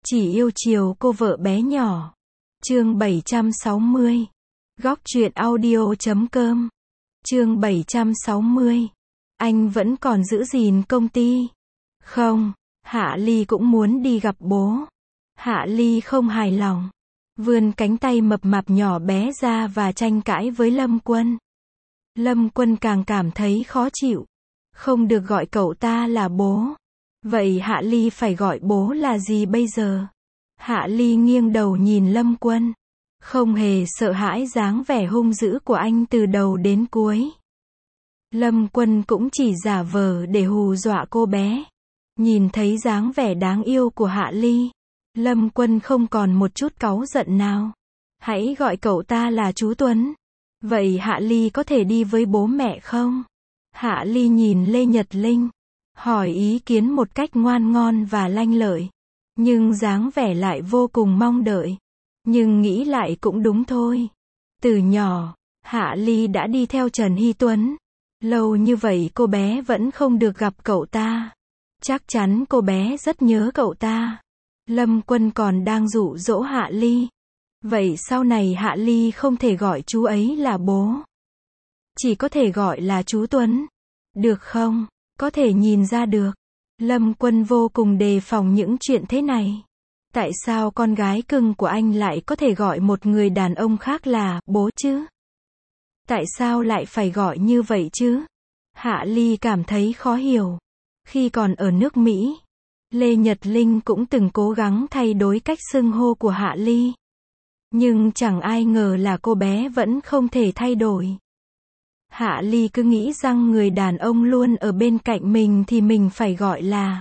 Chỉ yêu chiều cô vợ bé nhỏ. Chương 760. Góc truyện audio.com. Chương 760. Anh vẫn còn giữ gìn công ty. Không, Hạ Ly cũng muốn đi gặp bố. Hạ Ly không hài lòng. Vươn cánh tay mập mạp nhỏ bé ra và tranh cãi với Lâm Quân. Lâm Quân càng cảm thấy khó chịu. Không được gọi cậu ta là bố. Vậy Hạ Ly phải gọi bố là gì bây giờ? Hạ Ly nghiêng đầu nhìn Lâm Quân. Không hề sợ hãi dáng vẻ hung dữ của anh từ đầu đến cuối. Lâm Quân cũng chỉ giả vờ để hù dọa cô bé. Nhìn thấy dáng vẻ đáng yêu của Hạ Ly, Lâm Quân không còn một chút cáu giận nào. Hãy gọi cậu ta là chú Tuấn. Vậy Hạ Ly có thể đi với bố mẹ không? Hạ Ly nhìn Lê Nhật Linh, hỏi ý kiến một cách ngoan ngon và lanh lợi. Nhưng dáng vẻ lại vô cùng mong đợi. Nhưng nghĩ lại cũng đúng thôi. Từ nhỏ, Hạ Ly đã đi theo Trần Hy Tuấn. Lâu như vậy cô bé vẫn không được gặp cậu ta. Chắc chắn cô bé rất nhớ cậu ta. Lâm Quân còn đang dụ dỗ Hạ Ly. Vậy sau này Hạ Ly không thể gọi chú ấy là bố. Chỉ có thể gọi là chú Tuấn. Được không? Có thể nhìn ra được. Lâm Quân vô cùng đề phòng những chuyện thế này. Tại sao con gái cưng của anh lại có thể gọi một người đàn ông khác là bố chứ? Tại sao lại phải gọi như vậy chứ? Hạ Ly cảm thấy khó hiểu. Khi còn ở nước Mỹ, Lê Nhật Linh cũng từng cố gắng thay đổi cách xưng hô của Hạ Ly. Nhưng chẳng ai ngờ là cô bé vẫn không thể thay đổi. Hạ Ly cứ nghĩ rằng người đàn ông luôn ở bên cạnh mình thì mình phải gọi là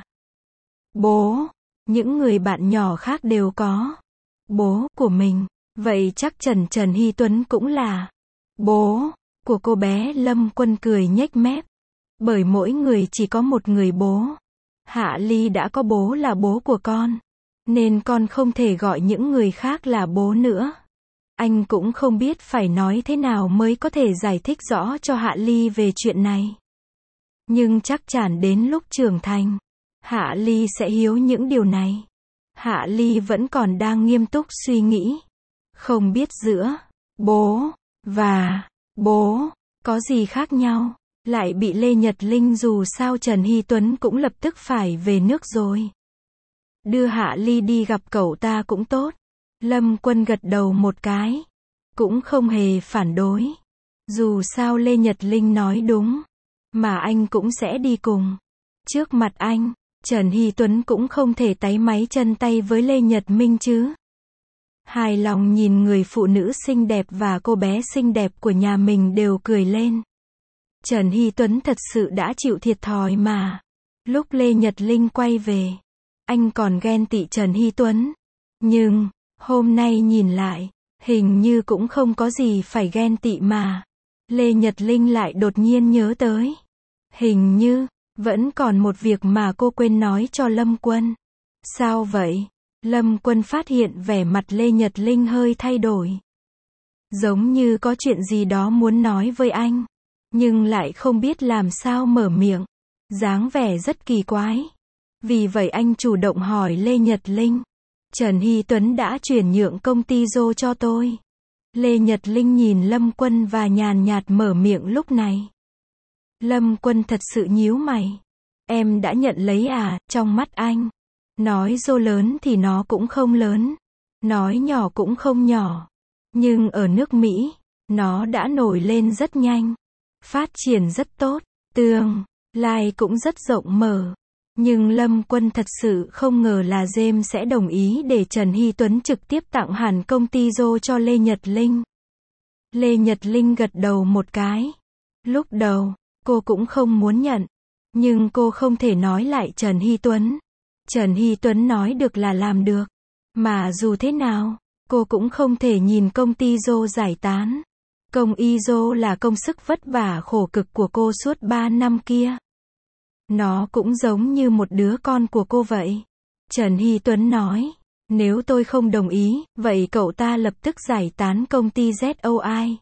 bố. Những người bạn nhỏ khác đều có bố của mình. Vậy chắc Trần Hy Tuấn cũng là bố của cô bé. Lâm Quân cười nhếch mép. Bởi mỗi người chỉ có một người bố. Hạ Ly đã có bố là bố của con. Nên con không thể gọi những người khác là bố nữa. Anh cũng không biết phải nói thế nào mới có thể giải thích rõ cho Hạ Ly về chuyện này. Nhưng chắc chắn đến lúc trưởng thành, Hạ Ly sẽ hiểu những điều này. Hạ Ly vẫn còn đang nghiêm túc suy nghĩ. Không biết giữa bố và bố có gì khác nhau. Lại bị Lê Nhật Linh dù sao Trần Hy Tuấn cũng lập tức phải về nước rồi. Đưa Hạ Ly đi gặp cậu ta cũng tốt. Lâm Quân gật đầu một cái. Cũng không hề phản đối. Dù sao Lê Nhật Linh nói đúng. Mà anh cũng sẽ đi cùng. Trước mặt anh, Trần Hy Tuấn cũng không thể táy máy chân tay với Lê Nhật Minh chứ. Hài lòng nhìn người phụ nữ xinh đẹp và cô bé xinh đẹp của nhà mình đều cười lên. Trần Hy Tuấn thật sự đã chịu thiệt thòi mà. Lúc Lê Nhật Linh quay về, anh còn ghen tị Trần Hy Tuấn. Nhưng, hôm nay nhìn lại, hình như cũng không có gì phải ghen tị mà. Lê Nhật Linh lại đột nhiên nhớ tới. Hình như, vẫn còn một việc mà cô quên nói cho Lâm Quân. Sao vậy? Lâm Quân phát hiện vẻ mặt Lê Nhật Linh hơi thay đổi. Giống như có chuyện gì đó muốn nói với anh. Nhưng lại không biết làm sao mở miệng. Dáng vẻ rất kỳ quái. Vì vậy anh chủ động hỏi Lê Nhật Linh. Trần Hy Tuấn đã chuyển nhượng công ty Dô cho tôi. Lê Nhật Linh nhìn Lâm Quân và nhàn nhạt mở miệng lúc này. Lâm Quân thật sự nhíu mày. Em đã nhận lấy à? Trong mắt anh, nói Dô lớn thì nó cũng không lớn. Nói nhỏ cũng không nhỏ. Nhưng ở nước Mỹ, nó đã nổi lên rất nhanh. Phát triển rất tốt. Tương lai cũng rất rộng mở. Nhưng Lâm Quân thật sự không ngờ là James sẽ đồng ý để Trần Hy Tuấn trực tiếp tặng hẳn công ty Dô cho Lê Nhật Linh. Lê Nhật Linh gật đầu một cái. Lúc đầu, cô cũng không muốn nhận. Nhưng cô không thể nói lại Trần Hy Tuấn. Trần Hy Tuấn nói được là làm được. Mà dù thế nào, cô cũng không thể nhìn công ty Dô giải tán. Công y Dô là công sức vất vả khổ cực của cô suốt 3 năm kia. Nó cũng giống như một đứa con của cô vậy. Trần Hy Tuấn nói, nếu tôi không đồng ý, vậy cậu ta lập tức giải tán công ty ZOI.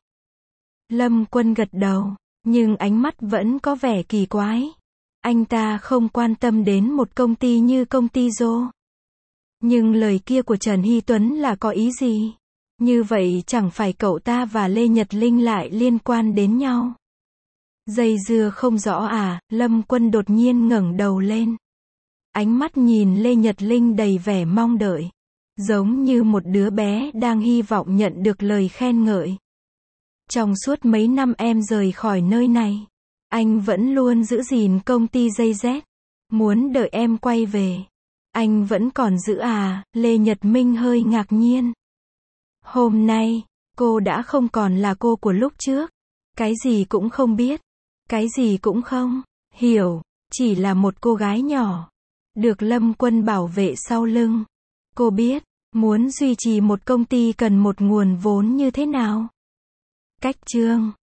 Lâm Quân gật đầu, nhưng ánh mắt vẫn có vẻ kỳ quái. Anh ta không quan tâm đến một công ty như công ty Dô. Nhưng lời kia của Trần Hy Tuấn là có ý gì? Như vậy chẳng phải cậu ta và Lê Nhật Linh lại liên quan đến nhau? Dây dưa không rõ à? Lâm Quân đột nhiên ngẩng đầu lên. Ánh mắt nhìn Lê Nhật Linh đầy vẻ mong đợi. Giống như một đứa bé đang hy vọng nhận được lời khen ngợi. Trong suốt mấy năm em rời khỏi nơi này, anh vẫn luôn giữ gìn công ty giày dép. Muốn đợi em quay về. Anh vẫn còn giữ à? Lê Nhật Minh hơi ngạc nhiên. Hôm nay, cô đã không còn là cô của lúc trước. Cái gì cũng không biết. Cái gì cũng không hiểu. Chỉ là một cô gái nhỏ. Được Lâm Quân bảo vệ sau lưng. Cô biết, muốn duy trì một công ty cần một nguồn vốn như thế nào. Cách chương